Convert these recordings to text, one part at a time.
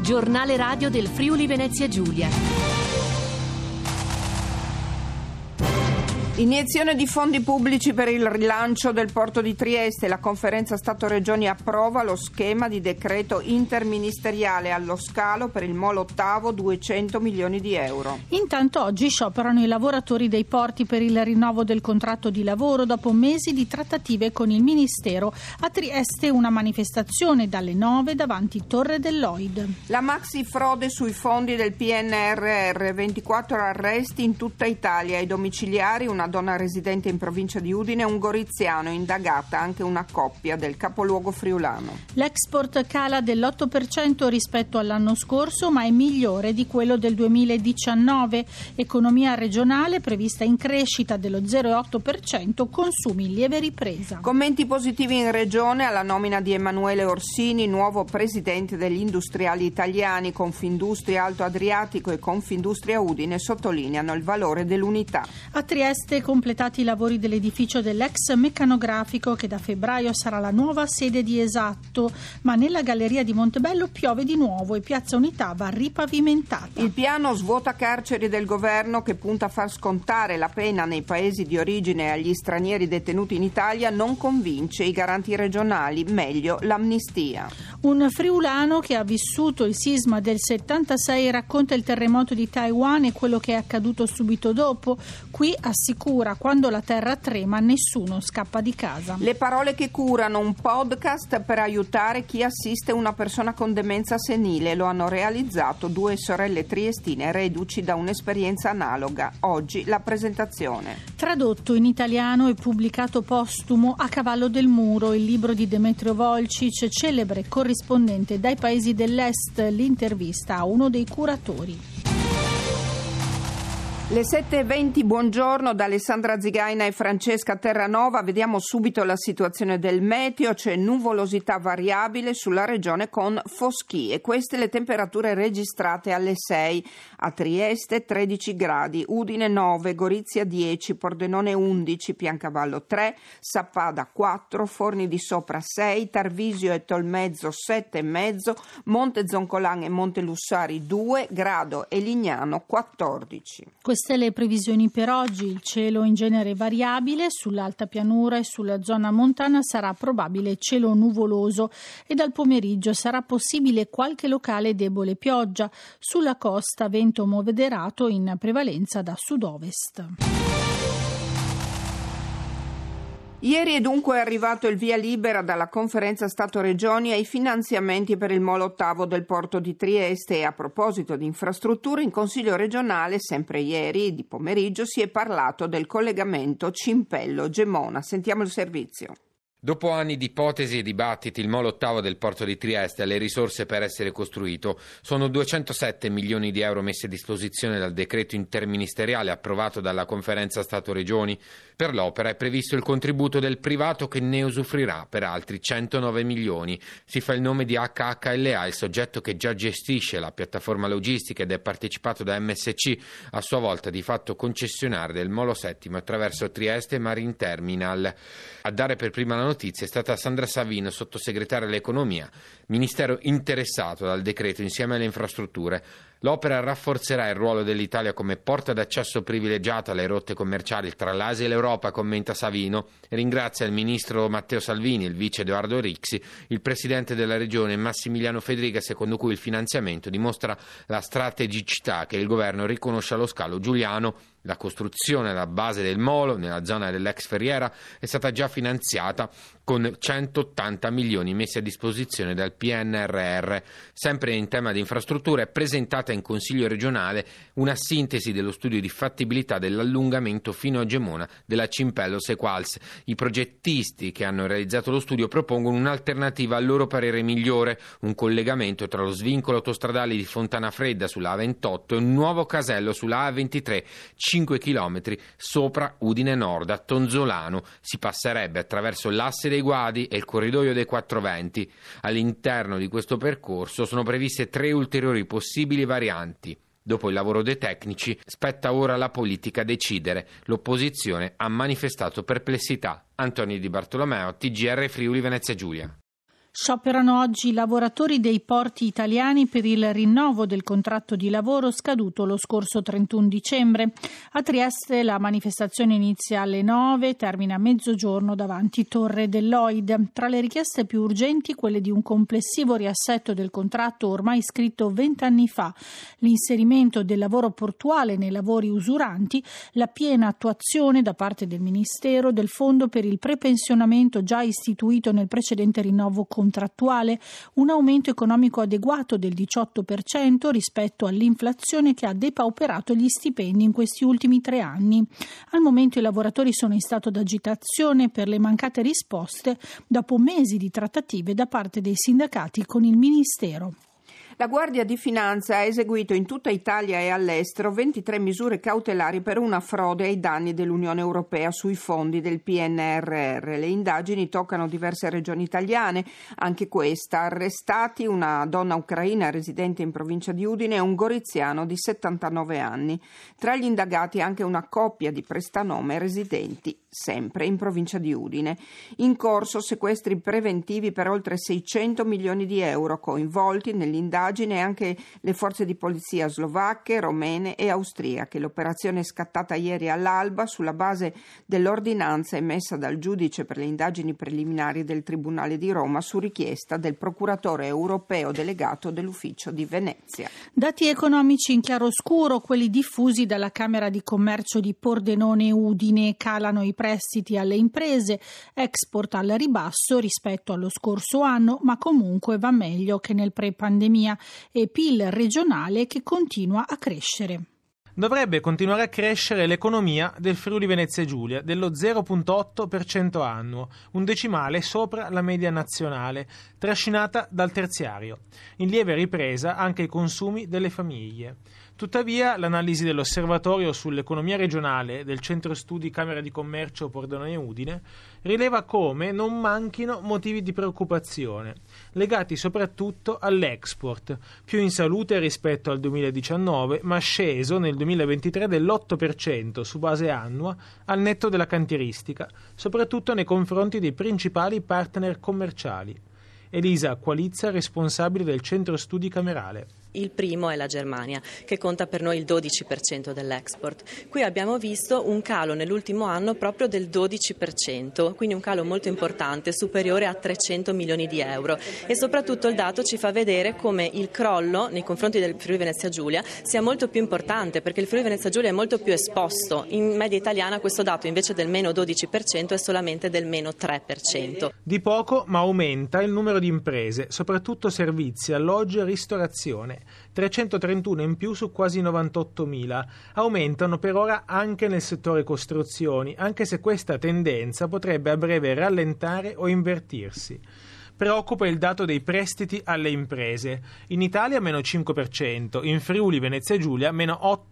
Giornale radio del Friuli Venezia Giulia. Iniezione di fondi pubblici per il rilancio del porto di Trieste. La conferenza Stato-Regioni approva lo schema di decreto interministeriale allo scalo per il molo ottavo, 200 milioni di euro. Intanto oggi scioperano i lavoratori dei porti per il rinnovo del contratto di lavoro dopo mesi di trattative con il Ministero. A Trieste una manifestazione dalle 9 davanti Torre dell'Oid. La maxi frode sui fondi del PNRR, 24 arresti in tutta Italia. Ai domiciliari una donna residente in provincia di Udine e un goriziano, indagata anche una coppia del capoluogo friulano. L'export cala dell'8% rispetto all'anno scorso, ma è migliore di quello del 2019. Economia regionale prevista in crescita dello 0,8%, consumi in lieve ripresa. Commenti positivi in regione alla nomina di Emanuele Orsini, nuovo presidente degli industriali italiani. Confindustria Alto Adriatico e Confindustria Udine sottolineano il valore dell'unità. A Trieste completati i lavori dell'edificio dell'ex meccanografico che da febbraio sarà la nuova sede di Esatto, ma nella galleria di Montebello piove di nuovo e Piazza Unità va ripavimentata. Il piano svuota carceri del governo, che punta a far scontare la pena nei paesi di origine agli stranieri detenuti in Italia, non convince i garanti regionali, meglio l'amnistia. Un friulano che ha vissuto il sisma del 76 racconta il terremoto di Taiwan e quello che è accaduto subito dopo. Qui assicura: quando la terra trema nessuno scappa di casa. Le parole che curano, un podcast per aiutare chi assiste una persona con demenza senile. Lo hanno realizzato due sorelle triestine reduci da un'esperienza analoga. Oggi la presentazione. Tradotto in italiano e pubblicato postumo A cavallo del muro, il libro di Demetrio Volcic, celebre corrispondente dai paesi dell'Est, l'intervista a uno dei curatori. Le 7:20, buongiorno da Alessandra Zigaina e Francesca Terranova. Vediamo subito la situazione del meteo. C'è nuvolosità variabile sulla regione con foschie. Queste le temperature registrate alle 6. A Trieste 13 gradi, Udine 9, Gorizia 10, Pordenone 11, Piancavallo 3, Sappada 4, Forni di Sopra 6, Tarvisio e Tolmezzo 7,5, Monte Zoncolan e Monte Lussari 2, Grado e Lignano 14. Queste le previsioni per oggi. Il cielo in genere variabile, sull'alta pianura e sulla zona montana sarà probabile cielo nuvoloso e dal pomeriggio sarà possibile qualche locale debole pioggia. Sulla costa vento moderato in prevalenza da sud-ovest. Ieri è dunque arrivato il via libera dalla conferenza Stato-Regioni ai finanziamenti per il molo ottavo del porto di Trieste e a proposito di infrastrutture in Consiglio regionale, sempre ieri di pomeriggio, si è parlato del collegamento Cimpello-Gemona. Sentiamo il servizio. Dopo anni di ipotesi e dibattiti, il molo ottavo del porto di Trieste ha le risorse per essere costruito. Sono 207 milioni di euro messi a disposizione dal decreto interministeriale approvato dalla conferenza Stato-Regioni. Per l'opera è previsto il contributo del privato che ne usufruirà per altri 109 milioni. Si fa il nome di HHLA, il soggetto che già gestisce la piattaforma logistica ed è partecipato da MSC, a sua volta di fatto concessionario del molo settimo attraverso Trieste Marine Terminal. A dare per prima la notizia è stata Sandra Savino, sottosegretaria all'economia, ministero interessato dal decreto insieme alle infrastrutture. L'opera rafforzerà il ruolo dell'Italia come porta d'accesso privilegiata alle rotte commerciali tra l'Asia e l'Europa, commenta Savino. Ringrazia il ministro Matteo Salvini, il vice Edoardo Rixi, il presidente della regione Massimiliano Fedriga, secondo cui il finanziamento dimostra la strategicità che il governo riconosce allo scalo giuliano. La costruzione alla base del molo, nella zona dell'ex Ferriera, è stata già finanziata con 180 milioni messi a disposizione dal PNRR. Sempre in tema di infrastrutture, è presentata in Consiglio regionale una sintesi dello studio di fattibilità dell'allungamento fino a Gemona della Cimpello-Sequals. I progettisti che hanno realizzato lo studio propongono un'alternativa a loro parere migliore, un collegamento tra lo svincolo autostradale di Fontana Fredda sulla A28 e un nuovo casello sulla A23, 5 chilometri sopra Udine Nord, a Tonzolano. Si passerebbe attraverso l'asse dei Guadi e il corridoio dei 420. All'interno di questo percorso sono previste 3 ulteriori possibili varianti. Dopo il lavoro dei tecnici, spetta ora alla politica decidere. L'opposizione ha manifestato perplessità. Antonio Di Bartolomeo, TGR Friuli Venezia Giulia. Scioperano oggi i lavoratori dei porti italiani per il rinnovo del contratto di lavoro scaduto lo scorso 31 dicembre. A Trieste la manifestazione inizia alle 9, termina a mezzogiorno davanti Torre dell'Oid. Tra le richieste più urgenti quelle di un complessivo riassetto del contratto ormai scritto 20 anni fa, l'inserimento del lavoro portuale nei lavori usuranti, la piena attuazione da parte del Ministero del fondo per il prepensionamento già istituito nel precedente rinnovo contrattuale, un aumento economico adeguato del 18% rispetto all'inflazione che ha depauperato gli stipendi in questi ultimi 3 anni. Al momento i lavoratori sono in stato d'agitazione per le mancate risposte dopo mesi di trattative da parte dei sindacati con il Ministero. La Guardia di Finanza ha eseguito in tutta Italia e all'estero 23 misure cautelari per una frode ai danni dell'Unione Europea sui fondi del PNRR. Le indagini toccano diverse regioni italiane, anche questa. Arrestati una donna ucraina residente in provincia di Udine e un goriziano di 79 anni. Tra gli indagati anche una coppia di prestanome residenti sempre in provincia di Udine. In corso sequestri preventivi per oltre 600 milioni di euro, coinvolti nell'indagine anche le forze di polizia slovacche, romene e austriache. L'operazione è scattata ieri all'alba sulla base dell'ordinanza emessa dal giudice per le indagini preliminari del Tribunale di Roma su richiesta del procuratore europeo delegato dell'Ufficio di Venezia. Dati economici in chiaroscuro, quelli diffusi dalla Camera di Commercio di Pordenone e Udine. Calano i prestiti alle imprese, export al ribasso rispetto allo scorso anno, ma comunque va meglio che nel pre-pandemia, e PIL regionale che continua a crescere. Dovrebbe continuare a crescere l'economia del Friuli Venezia Giulia dello 0,8% annuo, un decimale sopra la media nazionale, trascinata dal terziario. In lieve ripresa anche i consumi delle famiglie. Tuttavia, l'analisi dell'Osservatorio sull'economia regionale del Centro Studi Camera di Commercio Pordenone e Udine rileva come non manchino motivi di preoccupazione, legati soprattutto all'export, più in salute rispetto al 2019, ma sceso nel 2023 dell'8% su base annua al netto della cantieristica, soprattutto nei confronti dei principali partner commerciali. Elisa Qualizza, responsabile del Centro Studi Camerale. Il primo è la Germania, che conta per noi il 12% dell'export. Qui abbiamo visto un calo nell'ultimo anno proprio del 12%, quindi un calo molto importante, superiore a 300 milioni di euro. E soprattutto il dato ci fa vedere come il crollo nei confronti del Friuli Venezia Giulia sia molto più importante, perché il Friuli Venezia Giulia è molto più esposto. In media italiana questo dato invece del meno 12% è solamente del meno 3%. Di poco, ma aumenta il numero di imprese, soprattutto servizi, alloggi e ristorazione. 331 in più su quasi 98.000. Aumentano per ora anche nel settore costruzioni, anche se questa tendenza potrebbe a breve rallentare o invertirsi. Preoccupa il dato dei prestiti alle imprese. In Italia meno 5%, in Friuli Venezia Giulia meno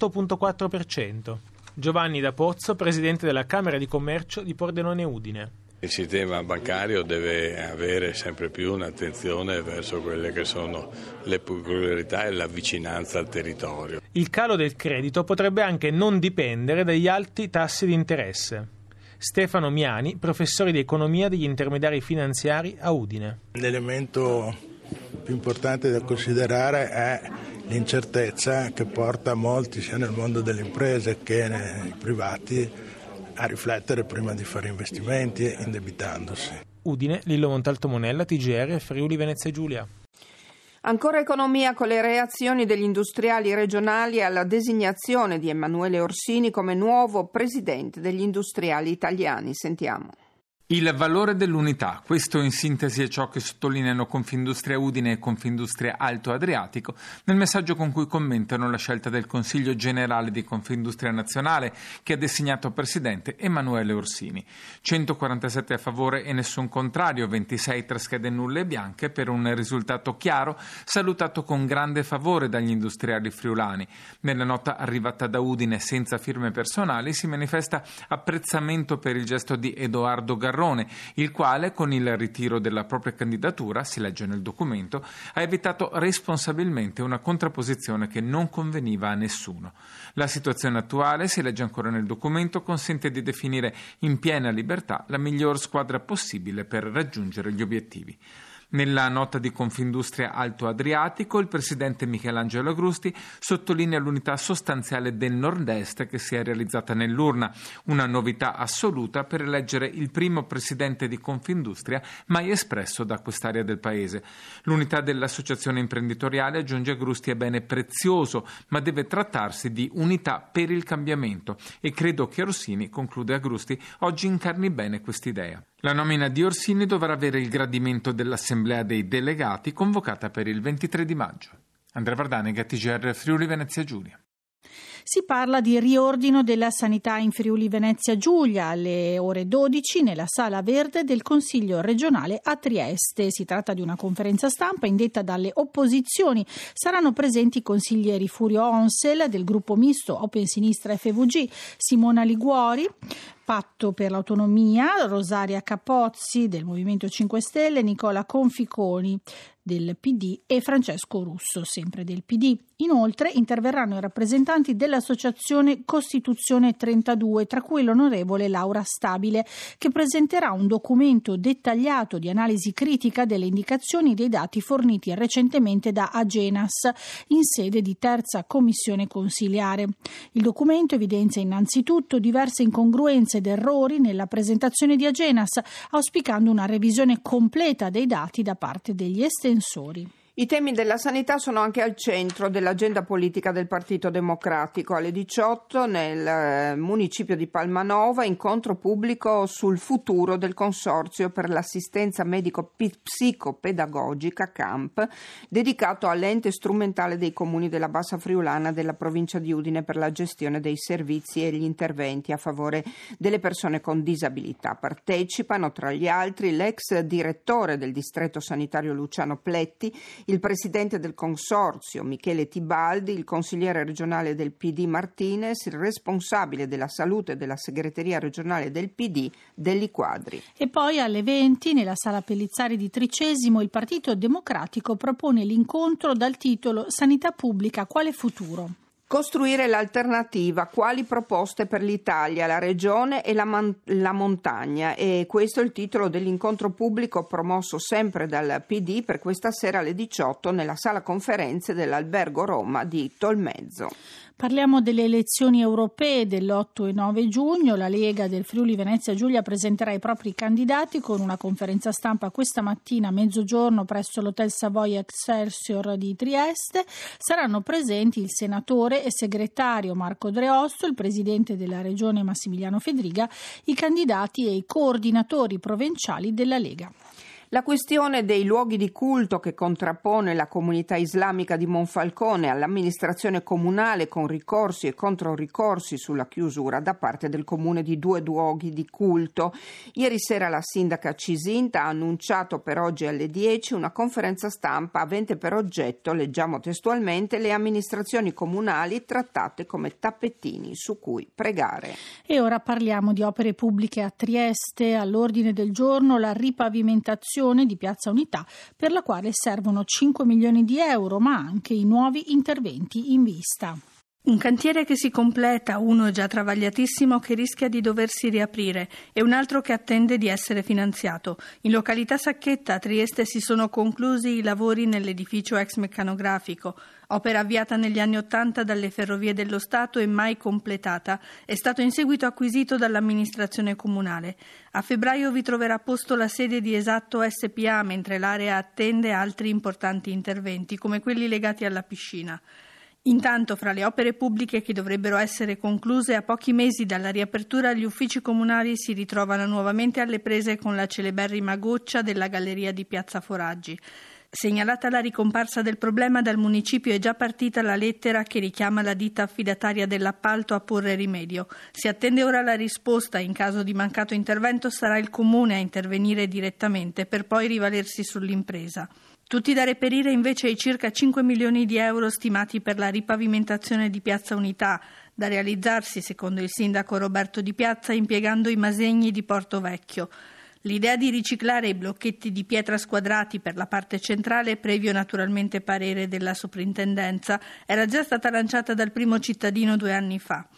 8,4%. Giovanni Da Pozzo, presidente della Camera di Commercio di Pordenone e Udine. Il sistema bancario deve avere sempre più un'attenzione verso quelle che sono le peculiarità e la vicinanza al territorio. Il calo del credito potrebbe anche non dipendere dagli alti tassi di interesse. Stefano Miani, professore di economia degli intermediari finanziari a Udine. L'elemento più importante da considerare è l'incertezza che porta molti, sia nel mondo delle imprese che nei privati, a riflettere prima di fare investimenti indebitandosi. Udine, Lillo Montalto Monella, TGR, Friuli Venezia Giulia. Ancora economia con le reazioni degli industriali regionali alla designazione di Emanuele Orsini come nuovo presidente degli industriali italiani. Sentiamo. Il valore dell'unità, questo in sintesi è ciò che sottolineano Confindustria Udine e Confindustria Alto Adriatico nel messaggio con cui commentano la scelta del Consiglio Generale di Confindustria Nazionale che ha designato presidente Emanuele Orsini. 147 a favore e nessun contrario, 26 tra schede nulle e bianche per un risultato chiaro salutato con grande favore dagli industriali friulani. Nella nota arrivata da Udine senza firme personali si manifesta apprezzamento per il gesto di Edoardo Garrone, il quale con il ritiro della propria candidatura, si legge nel documento, ha evitato responsabilmente una contrapposizione che non conveniva a nessuno. La situazione attuale, si legge ancora nel documento, consente di definire in piena libertà la miglior squadra possibile per raggiungere gli obiettivi. Nella nota di Confindustria Alto Adriatico, il presidente Michelangelo Agrusti sottolinea l'unità sostanziale del Nord-Est che si è realizzata nell'urna, una novità assoluta per eleggere il primo presidente di Confindustria mai espresso da quest'area del paese. L'unità dell'associazione imprenditoriale, aggiunge Agrusti, è bene prezioso, ma deve trattarsi di unità per il cambiamento e credo che Orsini, conclude Agrusti, oggi incarni bene quest'idea. La nomina di Orsini dovrà avere il gradimento dell'Assemblea dei Delegati convocata per il 23 di maggio. Andrea Vardanega, TGR Friuli Venezia Giulia. Si parla di riordino della sanità in Friuli Venezia Giulia alle ore 12 nella Sala Verde del Consiglio regionale a Trieste. Si tratta di una conferenza stampa indetta dalle opposizioni. Saranno presenti i consiglieri Furio Onsel del gruppo misto Open Sinistra FVG, Simona Liguori, Patto per l'Autonomia, Rosaria Capozzi del Movimento 5 Stelle, Nicola Conficoni del PD e Francesco Russo, sempre del PD. Inoltre interverranno i rappresentanti dell'associazione Costituzione 32, tra cui l'onorevole Laura Stabile, che presenterà un documento dettagliato di analisi critica delle indicazioni dei dati forniti recentemente da Agenas in sede di terza commissione consiliare. Il documento evidenzia innanzitutto diverse incongruenze ed errori nella presentazione di Agenas, auspicando una revisione completa dei dati da parte degli estensori. I temi della sanità sono anche al centro dell'agenda politica del Partito Democratico. Alle 18 nel municipio di Palmanova, incontro pubblico sul futuro del Consorzio per l'assistenza medico-psicopedagogica CAMP, dedicato all'ente strumentale dei comuni della Bassa Friulana della provincia di Udine per la gestione dei servizi e gli interventi a favore delle persone con disabilità. Partecipano tra gli altri l'ex direttore del distretto sanitario Luciano Pletti, il presidente del consorzio Michele Tibaldi, il consigliere regionale del PD Martinez, il responsabile della salute della segreteria regionale del PD Delli Quadri. E poi alle 20 nella Sala Pellizzari di Tricesimo il Partito Democratico propone l'incontro dal titolo Sanità pubblica, quale futuro? Costruire l'alternativa, quali proposte per l'Italia, la regione e la montagna, e questo è il titolo dell'incontro pubblico promosso sempre dal PD per questa sera alle 18 nella sala conferenze dell'Albergo Roma di Tolmezzo. Parliamo delle elezioni europee dell'8 e 9 giugno. La Lega del Friuli Venezia Giulia presenterà i propri candidati con una conferenza stampa questa mattina a mezzogiorno presso l'Hotel Savoy Excelsior di Trieste. Saranno presenti il senatore e segretario Marco Dreosto, il presidente della regione Massimiliano Fedriga, i candidati e i coordinatori provinciali della Lega. La questione dei luoghi di culto che contrappone la comunità islamica di Monfalcone all'amministrazione comunale con ricorsi e controricorsi sulla chiusura da parte del comune di 2 luoghi di culto. Ieri sera la sindaca Cisinta ha annunciato per oggi alle 10 una conferenza stampa avente per oggetto, leggiamo testualmente, le amministrazioni comunali trattate come tappetini su cui pregare. E ora parliamo di opere pubbliche a Trieste. All'ordine del giorno la ripavimentazione di Piazza Unità, per la quale servono 5 milioni di euro, ma anche i nuovi interventi in vista. Un cantiere che si completa, uno già travagliatissimo che rischia di doversi riaprire e un altro che attende di essere finanziato. In località Sacchetta a Trieste si sono conclusi i lavori nell'edificio ex meccanografico. Opera avviata negli anni '80 dalle Ferrovie dello Stato e mai completata, è stato in seguito acquisito dall'amministrazione comunale. A febbraio vi troverà posto la sede di Esatto SPA, mentre l'area attende altri importanti interventi, come quelli legati alla piscina. Intanto, fra le opere pubbliche che dovrebbero essere concluse a pochi mesi dalla riapertura, gli uffici comunali si ritrovano nuovamente alle prese con la celeberrima goccia della galleria di Piazza Foraggi. Segnalata la ricomparsa del problema, dal municipio è già partita la lettera che richiama la ditta affidataria dell'appalto a porre rimedio. Si attende ora la risposta. In caso di mancato intervento sarà il comune a intervenire direttamente per poi rivalersi sull'impresa. Tutti da reperire invece i circa 5 milioni di euro stimati per la ripavimentazione di Piazza Unità, da realizzarsi, secondo il sindaco Roberto Di Piazza, impiegando i Masegni di Porto Vecchio. L'idea di riciclare i blocchetti di pietra squadrati per la parte centrale, previo naturalmente parere della soprintendenza, era già stata lanciata dal primo cittadino 2 anni fa.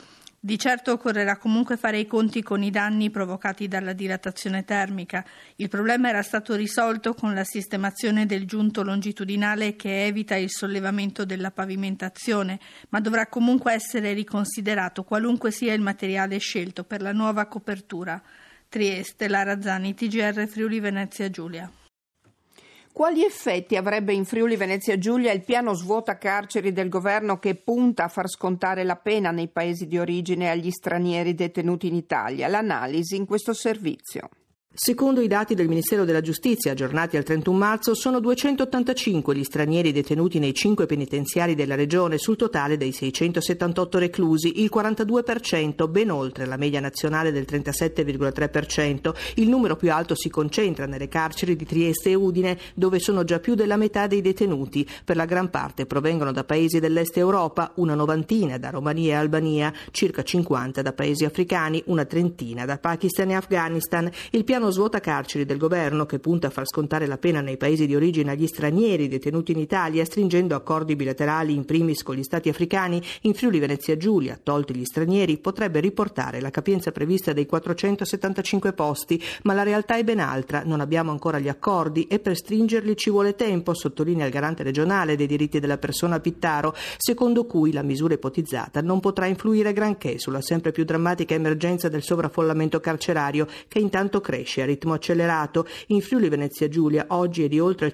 Di certo occorrerà comunque fare i conti con i danni provocati dalla dilatazione termica. Il problema era stato risolto con la sistemazione del giunto longitudinale che evita il sollevamento della pavimentazione, ma dovrà comunque essere riconsiderato qualunque sia il materiale scelto per la nuova copertura. Trieste, Lara Zani, TGR Friuli Venezia Giulia. Quali effetti avrebbe in Friuli Venezia Giulia il piano svuota carceri del governo che punta a far scontare la pena nei paesi di origine agli stranieri detenuti in Italia? L'analisi in questo servizio. Secondo i dati del Ministero della Giustizia, aggiornati al 31 marzo, sono 285 gli stranieri detenuti nei 5 penitenziari della regione sul totale dei 678 reclusi, il 42%, ben oltre la media nazionale del 37,3%. Il numero più alto si concentra nelle carceri di Trieste e Udine, dove sono già più della metà dei detenuti. Per la gran parte provengono da paesi dell'Est Europa, una novantina da Romania e Albania, circa 50 da paesi africani, una trentina da Pakistan e Afghanistan. Il piano svuota carceri del governo, che punta a far scontare la pena nei paesi di origine agli stranieri detenuti in Italia, stringendo accordi bilaterali in primis con gli stati africani, in Friuli Venezia Giulia, tolti gli stranieri, potrebbe riportare la capienza prevista dei 475 posti, ma la realtà è ben altra. Non abbiamo ancora gli accordi e per stringerli ci vuole tempo, sottolinea il garante regionale dei diritti della persona Pittaro, secondo cui la misura ipotizzata non potrà influire granché sulla sempre più drammatica emergenza del sovraffollamento carcerario, che intanto cresce a ritmo accelerato. In Friuli Venezia Giulia oggi è di oltre il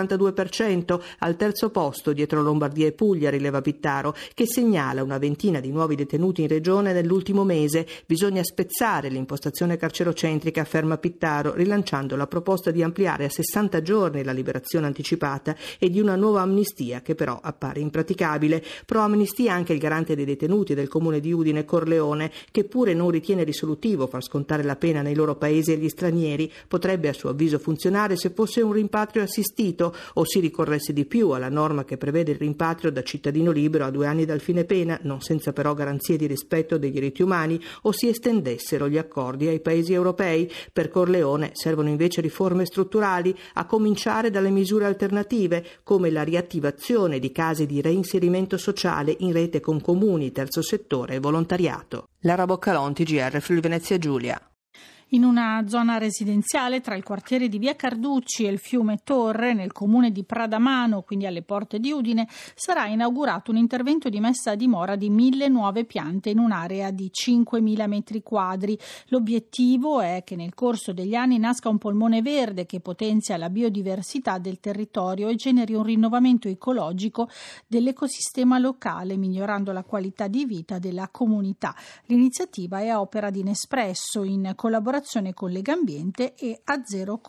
142%, al terzo posto dietro Lombardia e Puglia, rileva Pittaro, che segnala una ventina di nuovi detenuti in regione nell'ultimo mese. Bisogna spezzare l'impostazione carcerocentrica, afferma Pittaro, rilanciando la proposta di ampliare a 60 giorni la liberazione anticipata e di una nuova amnistia che però appare impraticabile. Pro amnistia anche il garante dei detenuti del comune di Udine, Corleone, che pure non ritiene risolutivo far scontare la pena nei loro paesi agli stranieri. Potrebbe a suo avviso funzionare se fosse un rimpatrio assistito o si ricorresse di più alla norma che prevede il rimpatrio da cittadino libero a 2 anni dal fine pena, non senza però garanzie di rispetto dei diritti umani, o si estendessero gli accordi ai paesi europei. Per Corleone servono invece riforme strutturali, a cominciare dalle misure alternative, come la riattivazione di case di reinserimento sociale in rete con comuni, terzo settore e volontariato. Lara Boccalon, TGR Friuli Venezia Giulia. In una zona residenziale tra il quartiere di Via Carducci e il fiume Torre, nel comune di Pradamano, quindi alle porte di Udine, sarà inaugurato un intervento di messa a dimora di 1.000 nuove piante in un'area di 5.000 metri quadri. L'obiettivo è che nel corso degli anni nasca un polmone verde che potenzia la biodiversità del territorio e generi un rinnovamento ecologico dell'ecosistema locale, migliorando la qualità di vita della comunità. L'iniziativa è a opera di Nespresso in collaborazione con Legambiente e a zero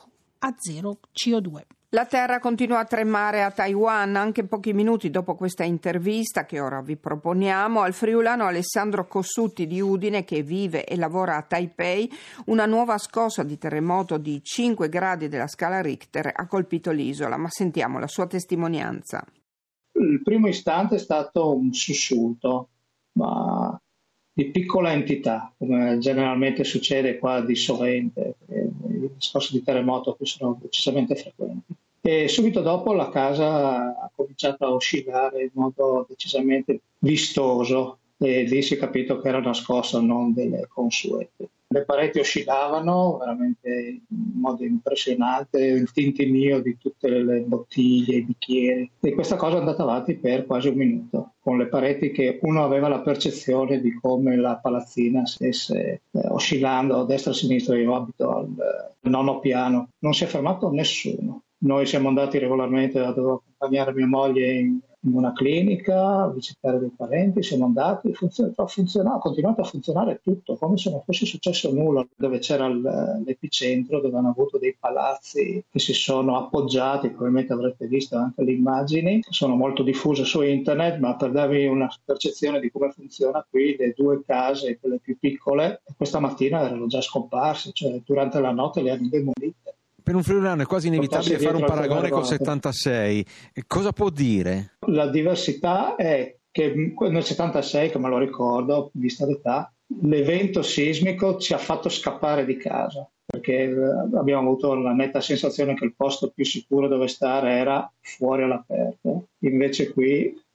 CO2. La terra continua a tremare a Taiwan. Anche pochi minuti dopo questa intervista che ora vi proponiamo al friulano Alessandro Cossutti di Udine, che vive e lavora a Taipei, una nuova scossa di terremoto di 5 gradi della scala Richter ha colpito l'isola, ma sentiamo la sua testimonianza. Il primo istante è stato un sussulto, ma di piccola entità, come generalmente succede qua di sovente. I discorsi di terremoto qui sono decisamente frequenti. E subito dopo la casa ha cominciato a oscillare in modo decisamente vistoso e lì si è capito che era una scossa non delle consuete. Le pareti oscillavano veramente in modo impressionante, il tintinnio di tutte le bottiglie, i bicchieri, e questa cosa è andata avanti per quasi un minuto, con le pareti che uno aveva la percezione di come la palazzina stesse oscillando a destra e a sinistra. Io abito al 9° piano, non si è fermato nessuno. Noi siamo andati regolarmente, dovevo accompagnare mia moglie in una clinica, a visitare dei parenti, siamo andati, ha continuato a funzionare tutto, come se non fosse successo nulla. Dove c'era l'epicentro, dove hanno avuto dei palazzi che si sono appoggiati, probabilmente avrete visto anche le immagini, sono molto diffuse su internet, ma per darvi una percezione di come funziona qui, le 2 case, quelle più piccole, questa mattina erano già scomparse, cioè durante la notte le hanno demolite. Per un friulano è quasi inevitabile fare un paragone col 76. Cosa può dire? La diversità è che nel 76, che me lo ricordo, vista l'età, l'evento sismico ci ha fatto scappare di casa, perché abbiamo avuto la netta sensazione che il posto più sicuro dove stare era fuori all'aperto. Invece qui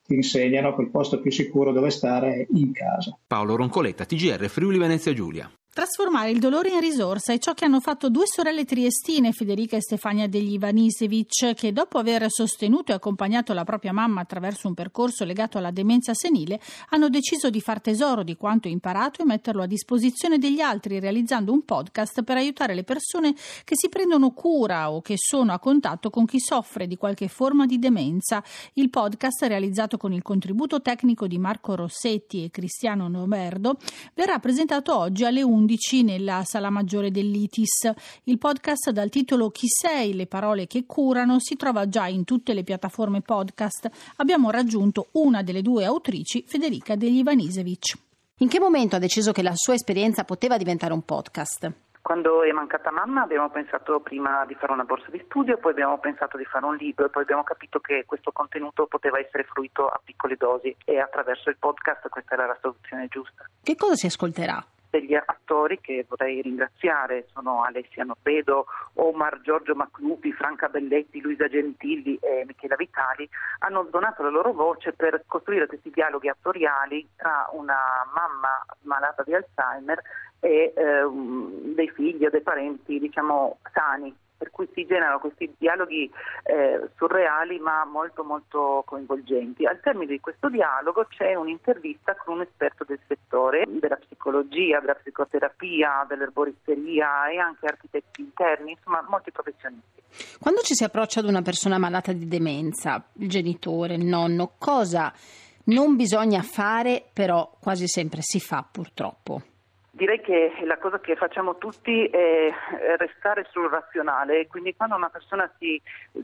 ti insegnano che il posto più sicuro dove stare è in casa. Paolo Roncoletta, TGR Friuli Venezia Giulia. Trasformare il dolore in risorsa è ciò che hanno fatto due sorelle triestine, Federica e Stefania degli Ivanisevic, che dopo aver sostenuto e accompagnato la propria mamma attraverso un percorso legato alla demenza senile, hanno deciso di far tesoro di quanto imparato e metterlo a disposizione degli altri, realizzando un podcast per aiutare le persone che si prendono cura o che sono a contatto con chi soffre di qualche forma di demenza. Il podcast, realizzato con il contributo tecnico di Marco Rossetti e Cristiano Nomerdo, verrà presentato oggi alle 11 nella Sala Maggiore dell'ITIS. Il podcast dal titolo Chi sei? Le parole che curano si trova già in tutte le piattaforme podcast. Abbiamo raggiunto una delle due autrici, Federica degli Ivanisevic. In che momento ha deciso che la sua esperienza poteva diventare un podcast? Quando è mancata mamma abbiamo pensato prima di fare una borsa di studio, poi abbiamo pensato di fare un libro e poi abbiamo capito che questo contenuto poteva essere fruito a piccole dosi e attraverso il podcast questa era la soluzione giusta. Che cosa si ascolterà? Degli attori che vorrei ringraziare sono Alessia Norvedo, Omar, Giorgio Maclupi, Franca Belletti, Luisa Gentili e Michela Vitali hanno donato la loro voce per costruire questi dialoghi attoriali tra una mamma malata di Alzheimer e dei figli o dei parenti, diciamo, sani, per cui si generano questi dialoghi surreali ma molto molto coinvolgenti. Al termine di questo dialogo c'è un'intervista con un esperto del settore, della psicologia, della psicoterapia, dell'erboristeria e anche architetti interni, insomma molti professionisti. Quando ci si approccia ad una persona malata di demenza, il genitore, il nonno, cosa non bisogna fare, però quasi sempre si fa purtroppo? Direi che la cosa che facciamo tutti è restare sul razionale, quindi quando una persona si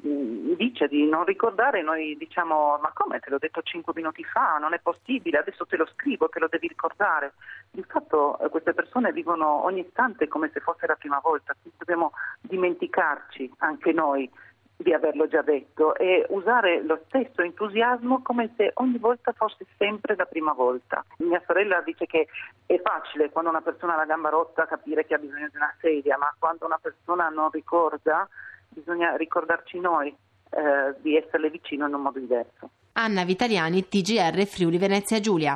dice di non ricordare noi diciamo ma come, te l'ho detto 5 minuti fa, non è possibile, adesso te lo scrivo, te lo devi ricordare. Di fatto queste persone vivono ogni istante come se fosse la prima volta, quindi dobbiamo dimenticarci anche noi di averlo già detto e usare lo stesso entusiasmo come se ogni volta fosse sempre la prima volta. Mia sorella dice che è facile quando una persona ha la gamba rotta capire che ha bisogno di una sedia, ma quando una persona non ricorda bisogna ricordarci noi di esserle vicino in un modo diverso. Anna Vitaliani, TGR Friuli Venezia Giulia.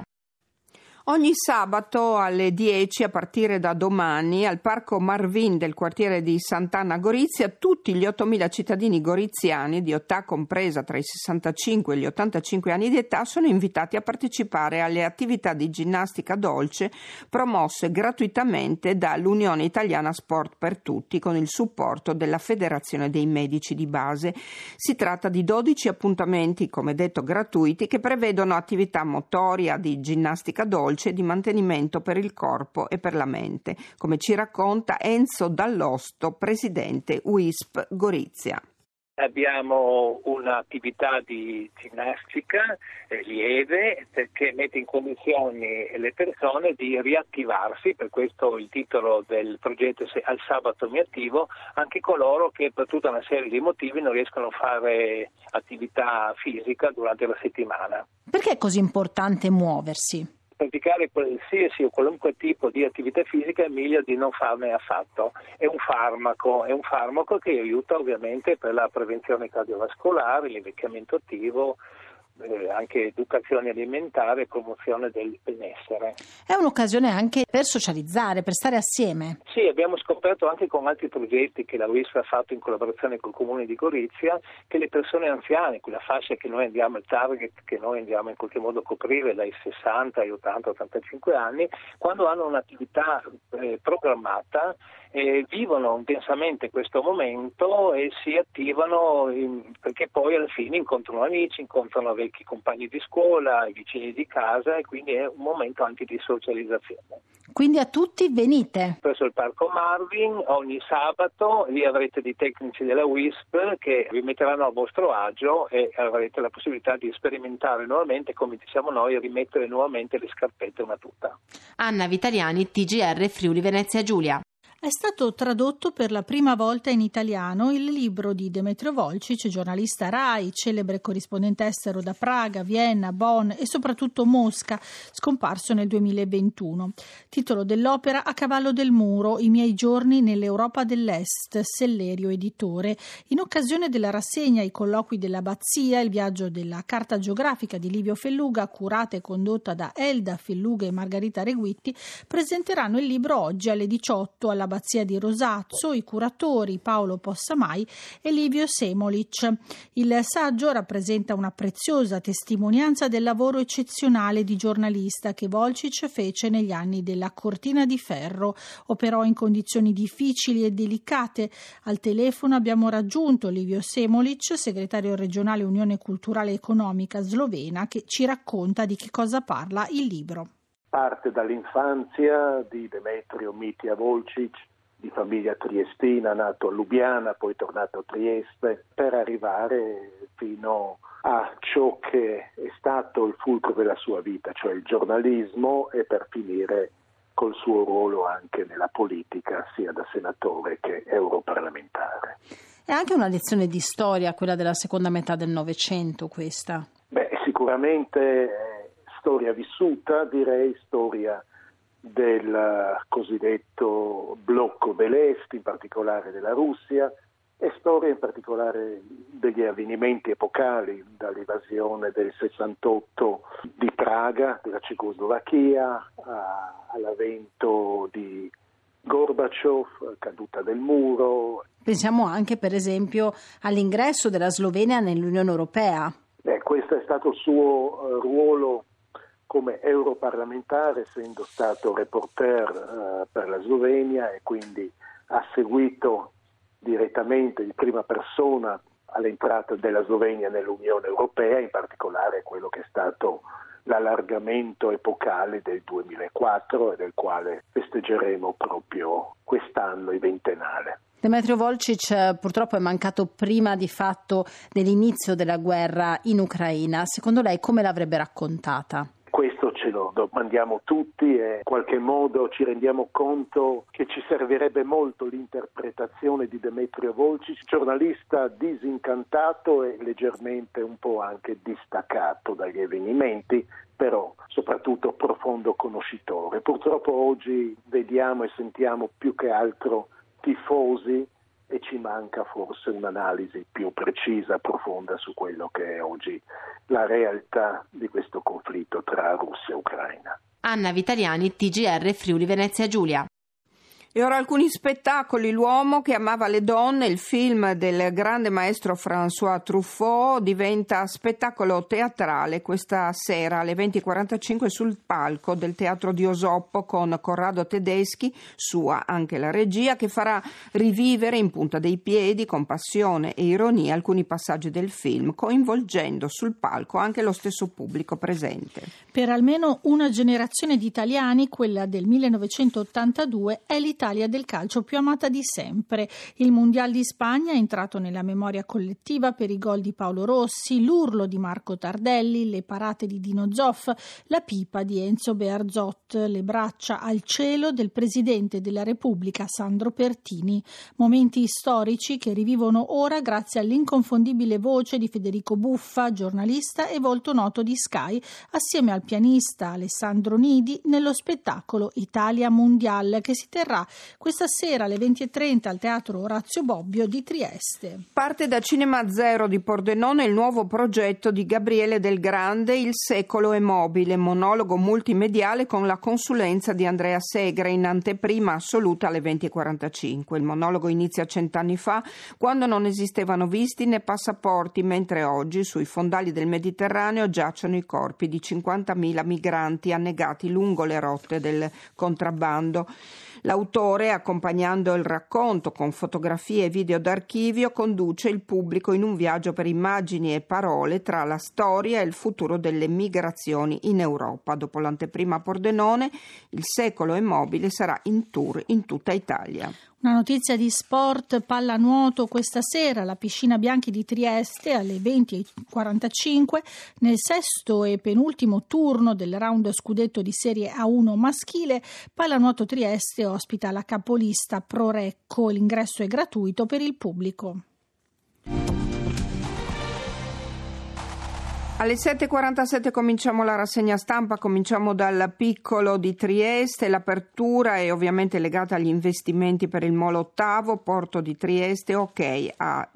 Ogni sabato alle 10 a partire da domani al Parco Marvin del quartiere di Sant'Anna Gorizia tutti gli 8.000 cittadini goriziani di età compresa tra i 65 e gli 85 anni di età sono invitati a partecipare alle attività di ginnastica dolce promosse gratuitamente dall'Unione Italiana Sport per Tutti con il supporto della Federazione dei Medici di Base. Si tratta di 12 appuntamenti, come detto, gratuiti che prevedono attività motoria di ginnastica dolce e di mantenimento per il corpo e per la mente, come ci racconta Enzo Dall'Osto, presidente UISP Gorizia. Abbiamo un'attività di ginnastica lieve che mette in condizioni le persone di riattivarsi, per questo il titolo del progetto è Al sabato mi attivo, anche coloro che per tutta una serie di motivi non riescono a fare attività fisica durante la settimana. Perché è così importante muoversi? Praticare qualsiasi o qualunque tipo di attività fisica è meglio di non farne affatto. È un farmaco che aiuta ovviamente per la prevenzione cardiovascolare, l'invecchiamento attivo, anche educazione alimentare e promozione del benessere. È un'occasione anche per socializzare, per stare assieme. Sì, abbiamo scoperto anche con altri progetti che la UISP ha fatto in collaborazione col Comune di Gorizia che le persone anziane, quella fascia che noi andiamo, il target che noi andiamo in qualche modo a coprire dai 60 ai 80-85 anni, quando hanno un'attività programmata vivono intensamente questo momento e si attivano perché poi alla fine incontrano amici, incontrano vecchi compagni di scuola, i vicini di casa e quindi è un momento anche di socializzazione. Quindi a tutti venite. Presso il Parco Marvin ogni sabato lì avrete dei tecnici della UISP che vi metteranno a vostro agio e avrete la possibilità di sperimentare nuovamente, come diciamo noi, rimettere nuovamente le scarpette una tuta. Anna Vitaliani, TGR Friuli Venezia Giulia. È stato tradotto per la prima volta in italiano il libro di Demetrio Volcic, giornalista Rai, celebre corrispondente estero da Praga, Vienna, Bonn e soprattutto Mosca, scomparso nel 2021. Titolo dell'opera: A cavallo del muro, i miei giorni nell'Europa dell'Est, Sellerio editore. In occasione della rassegna I colloqui dell'Abbazia, il viaggio della carta geografica di Livio Felluga, curata e condotta da Elda Felluga e Margherita Reguitti, presenteranno il libro oggi alle 18 all'Abbazia di Rosazzo, i curatori Paolo Possamai e Livio Semolic. Il saggio rappresenta una preziosa testimonianza del lavoro eccezionale di giornalista che Volcic fece negli anni della Cortina di Ferro. Operò in condizioni difficili e delicate. Al telefono abbiamo raggiunto Livio Semolic, segretario regionale Unione Culturale e Economica slovena, che ci racconta di che cosa parla il libro. Parte dall'infanzia di Demetrio Mitja Volcic, di famiglia triestina, nato a Lubiana, poi tornato a Trieste, per arrivare fino a ciò che è stato il fulcro della sua vita, cioè il giornalismo, e per finire col suo ruolo anche nella politica, sia da senatore che europarlamentare. È anche una lezione di storia, quella della seconda metà del Novecento, questa? Sicuramente storia vissuta, direi storia del cosiddetto blocco dell'Est, in particolare della Russia, e storia in particolare degli avvenimenti epocali, dall'invasione del 68 di Praga, della Cecoslovacchia, all'avvento di Gorbaciov, caduta del muro. Pensiamo anche, per esempio, all'ingresso della Slovenia nell'Unione Europea. Questo è stato il suo ruolo come europarlamentare, essendo stato reporter per la Slovenia, e quindi ha seguito direttamente in prima persona all'entrata della Slovenia nell'Unione Europea, in particolare quello che è stato l'allargamento epocale del 2004 e del quale festeggeremo proprio quest'anno il ventennale. Demetrio Volcic purtroppo è mancato prima di fatto dell'inizio della guerra in Ucraina. Secondo lei come l'avrebbe raccontata? Questo ce lo domandiamo tutti e in qualche modo ci rendiamo conto che ci servirebbe molto l'interpretazione di Demetrio Volcic, giornalista disincantato e leggermente un po' anche distaccato dagli avvenimenti, però soprattutto profondo conoscitore. Purtroppo oggi vediamo e sentiamo più che altro tifosi e ci manca forse un'analisi più precisa, profonda su quello che è oggi la realtà di questo conflitto tra Russia e Ucraina. Anna Vitaliani, TGR Friuli Venezia Giulia. E ora alcuni spettacoli. L'uomo che amava le donne, il film del grande maestro François Truffaut, diventa spettacolo teatrale questa sera alle 20:45 sul palco del Teatro di Osoppo con Corrado Tedeschi, sua anche la regia, che farà rivivere in punta dei piedi, con passione e ironia, alcuni passaggi del film, coinvolgendo sul palco anche lo stesso pubblico presente. Per almeno una generazione di italiani, quella del 1982 è l'Italia del calcio più amata di sempre. Il Mondial di Spagna è entrato nella memoria collettiva per i gol di Paolo Rossi, l'urlo di Marco Tardelli, le parate di Dino Zoff, la pipa di Enzo Bearzot, le braccia al cielo del Presidente della Repubblica Sandro Pertini. Momenti storici che rivivono ora grazie all'inconfondibile voce di Federico Buffa, giornalista e volto noto di Sky, assieme al pianista Alessandro Nidi nello spettacolo Italia Mondial, che si terrà questa sera alle 20:30 al Teatro Orazio Bobbio di Trieste. Parte da Cinema Zero di Pordenone il nuovo progetto di Gabriele Del Grande, Il secolo è mobile, monologo multimediale con la consulenza di Andrea Segre, in anteprima assoluta alle 20:45. Il monologo inizia 100 anni fa, quando non esistevano visti né passaporti, mentre oggi sui fondali del Mediterraneo giacciono i corpi di 50.000 migranti annegati lungo le rotte del contrabbando. L'autore, accompagnando il racconto con fotografie e video d'archivio, conduce il pubblico in un viaggio per immagini e parole tra la storia e il futuro delle migrazioni in Europa. Dopo l'anteprima a Pordenone, Il secolo è mobile sarà in tour in tutta Italia. Una notizia di sport, pallanuoto questa sera, la Piscina Bianchi di Trieste alle 20:45 nel sesto e penultimo turno del round scudetto di Serie A1 maschile. Pallanuoto Trieste ospita la capolista Pro Recco. L'ingresso è gratuito per il pubblico. Alle 7.47 cominciamo la rassegna stampa, cominciamo dal piccolo di Trieste. L'apertura è ovviamente legata agli investimenti per il Molo Ottavo, porto di Trieste, ok, a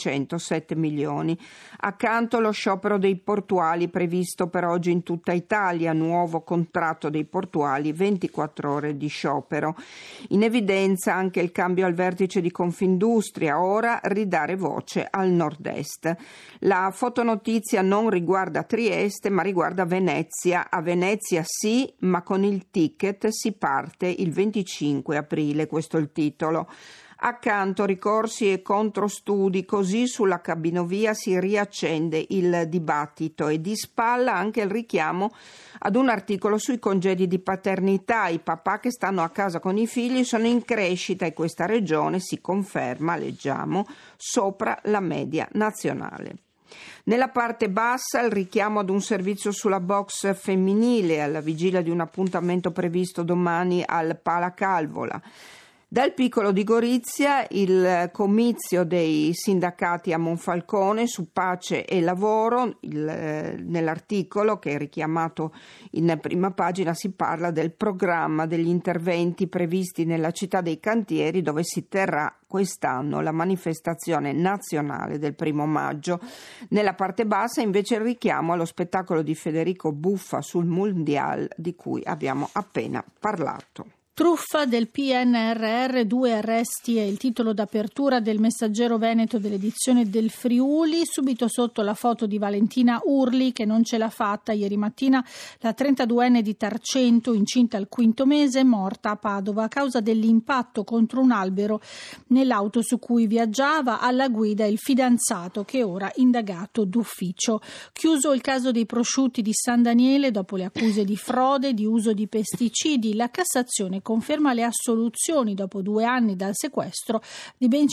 207 milioni. Accanto lo sciopero dei portuali previsto per oggi in tutta Italia, nuovo contratto dei portuali, 24 ore di sciopero. In evidenza anche il cambio al vertice di Confindustria, ora ridare voce al nord-est. La fotonotizia non riguarda Trieste ma riguarda Venezia. A Venezia sì, ma con il ticket si parte il 25 aprile, questo è il titolo. Accanto ricorsi e controstudi, così sulla cabinovia si riaccende il dibattito e di spalla anche il richiamo ad un articolo sui congedi di paternità. I papà che stanno a casa con i figli sono in crescita e questa regione si conferma, leggiamo, sopra la media nazionale. Nella parte bassa il richiamo ad un servizio sulla box femminile alla vigilia di un appuntamento previsto domani al Palacalvola. Dal piccolo di Gorizia il comizio dei sindacati a Monfalcone su pace e lavoro. Nell'articolo che è richiamato in prima pagina si parla del programma degli interventi previsti nella città dei cantieri, dove si terrà quest'anno la manifestazione nazionale del 1° maggio. Nella parte bassa invece il richiamo allo spettacolo di Federico Buffa sul Mundial di cui abbiamo appena parlato. Truffa del PNRR, 2 arresti è il titolo d'apertura del Messaggero Veneto dell'edizione del Friuli. Subito sotto la foto di Valentina Urli che non ce l'ha fatta. Ieri mattina la 32enne di Tarcento, incinta al 5° mese, morta a Padova a causa dell'impatto contro un albero nell'auto su cui viaggiava. Alla guida il fidanzato che è ora indagato d'ufficio. Chiuso il caso dei prosciutti di San Daniele dopo le accuse di frode, di uso di pesticidi. La Cassazione conferma le assoluzioni dopo 2 anni dal sequestro di ben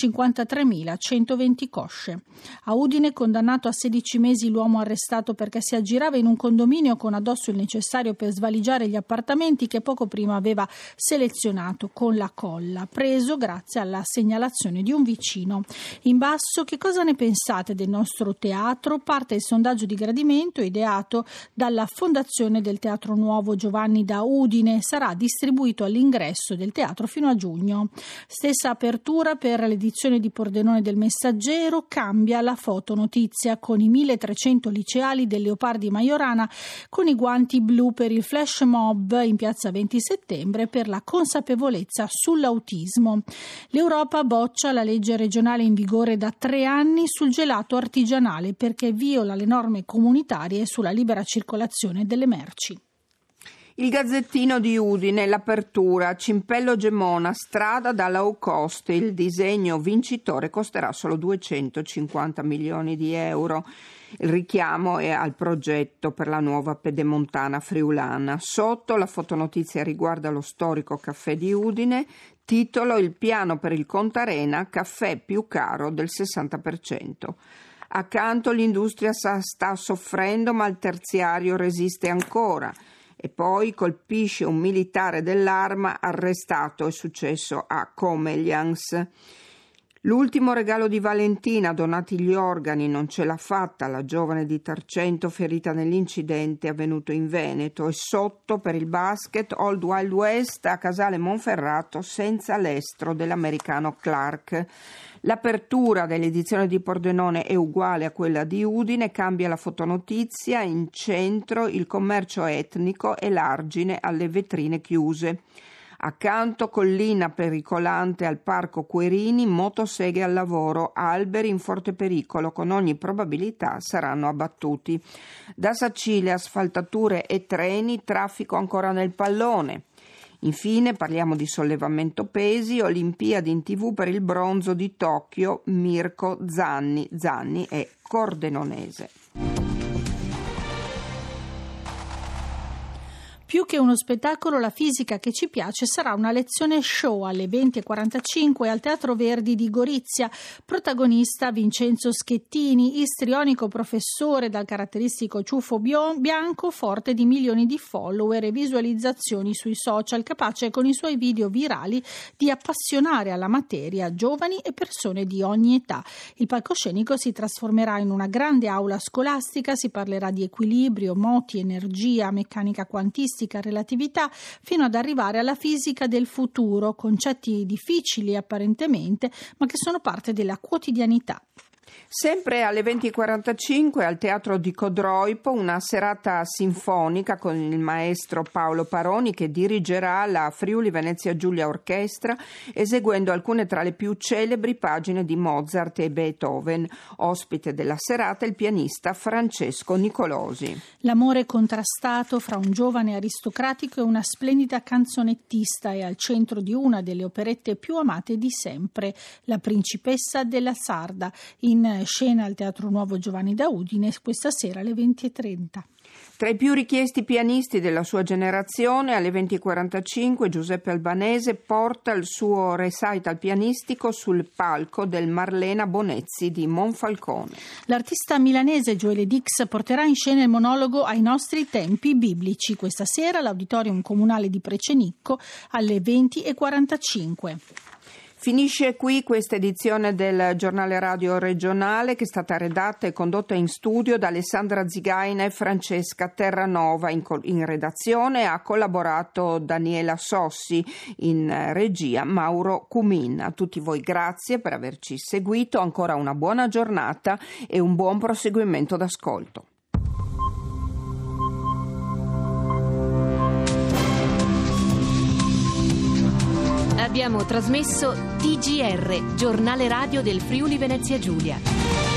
53.120 cosce. A Udine, condannato a 16 mesi l'uomo arrestato perché si aggirava in un condominio con addosso il necessario per svaligiare gli appartamenti che poco prima aveva selezionato con la colla, preso grazie alla segnalazione di un vicino. In basso, che cosa ne pensate del nostro teatro? Parte il sondaggio di gradimento ideato dalla Fondazione del Teatro Nuovo Giovanni da Udine. Sarà distribuito all'ingresso del teatro fino a giugno. Stessa apertura per l'edizione di Pordenone del Messaggero. Cambia la fotonotizia con i 1.300 liceali del Leopardi Majorana con i guanti blu per il flash mob in piazza 20 settembre per la consapevolezza sull'autismo. L'Europa boccia la legge regionale in vigore da 3 anni sul gelato artigianale perché viola le norme comunitarie sulla libera circolazione delle merci. Il Gazzettino di Udine, l'apertura, Cimpello Gemona, strada da low cost, il disegno vincitore costerà solo 250 milioni di euro. Il richiamo è al progetto per la nuova pedemontana friulana. Sotto la fotonotizia riguarda lo storico caffè di Udine, titolo il piano per il Contarena, caffè più caro del 60%. Accanto l'industria sta soffrendo ma il terziario resiste ancora. E poi colpisce un militare dell'Arma arrestato, è successo a Comelians. L'ultimo regalo di Valentina, donati gli organi, non ce l'ha fatta la giovane di Tarcento ferita nell'incidente avvenuto in Veneto. E sotto per il basket Old Wild West a Casale Monferrato senza l'estro dell'americano Clark. L'apertura dell'edizione di Pordenone è uguale a quella di Udine, cambia la fotonotizia, in centro il commercio etnico e l'argine alle vetrine chiuse. Accanto collina pericolante al parco Querini, motoseghe al lavoro, alberi in forte pericolo, con ogni probabilità saranno abbattuti. Da Sacile asfaltature e treni, traffico ancora nel pallone. Infine parliamo di sollevamento pesi, Olimpiadi in TV per il bronzo di Tokyo, Mirko Zanni è cordenonese. Più che uno spettacolo, la fisica che ci piace sarà una lezione show alle 20:45 al Teatro Verdi di Gorizia. Protagonista Vincenzo Schettini, istrionico professore dal caratteristico ciuffo bianco, forte di milioni di follower e visualizzazioni sui social, capace con i suoi video virali di appassionare alla materia giovani e persone di ogni età. Il palcoscenico si trasformerà in una grande aula scolastica, si parlerà di equilibrio, moti, energia, meccanica quantistica, relatività, fino ad arrivare alla fisica del futuro, concetti difficili apparentemente, ma che sono parte della quotidianità. Sempre alle 20:45 al Teatro di Codroipo una serata sinfonica con il maestro Paolo Paroni, che dirigerà la Friuli Venezia Giulia Orchestra eseguendo alcune tra le più celebri pagine di Mozart e Beethoven. Ospite della serata il pianista Francesco Nicolosi. L'amore contrastato fra un giovane aristocratico e una splendida canzonettista è al centro di una delle operette più amate di sempre, La principessa della Sarda, in scena al Teatro Nuovo Giovanni da Udine questa sera alle 20:30. Tra i più richiesti pianisti della sua generazione, alle 20:45 Giuseppe Albanese porta il suo recital pianistico sul palco del Marlena Bonezzi di Monfalcone. L'artista milanese Gioele Dix porterà in scena il monologo Ai nostri tempi biblici questa sera all'Auditorium Comunale di Precenicco alle 20:45. Finisce qui questa edizione del giornale radio regionale, che è stata redatta e condotta in studio da Alessandra Zigaina e Francesca Terranova. In redazione ha collaborato Daniela Sossi, in regia Mauro Cumin. A tutti voi grazie per averci seguito, ancora una buona giornata e un buon proseguimento d'ascolto. Abbiamo trasmesso TGR, giornale radio del Friuli Venezia Giulia.